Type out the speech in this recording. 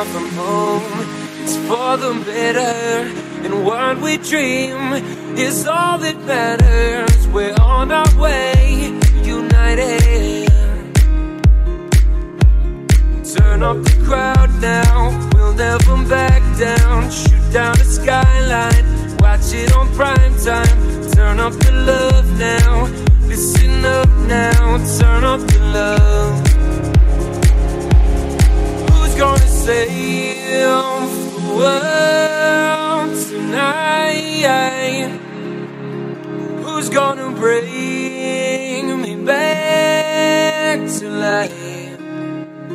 far from home, it's for the better. And what we dream is all that matters. We're on our way, united. Turn up the crowd now, we'll never back down. Shoot down the skyline, watch it on prime time. Turn up the love now, listen up now. Turn up the love. Who's gonna save the world tonight? Who's gonna bring me back to life?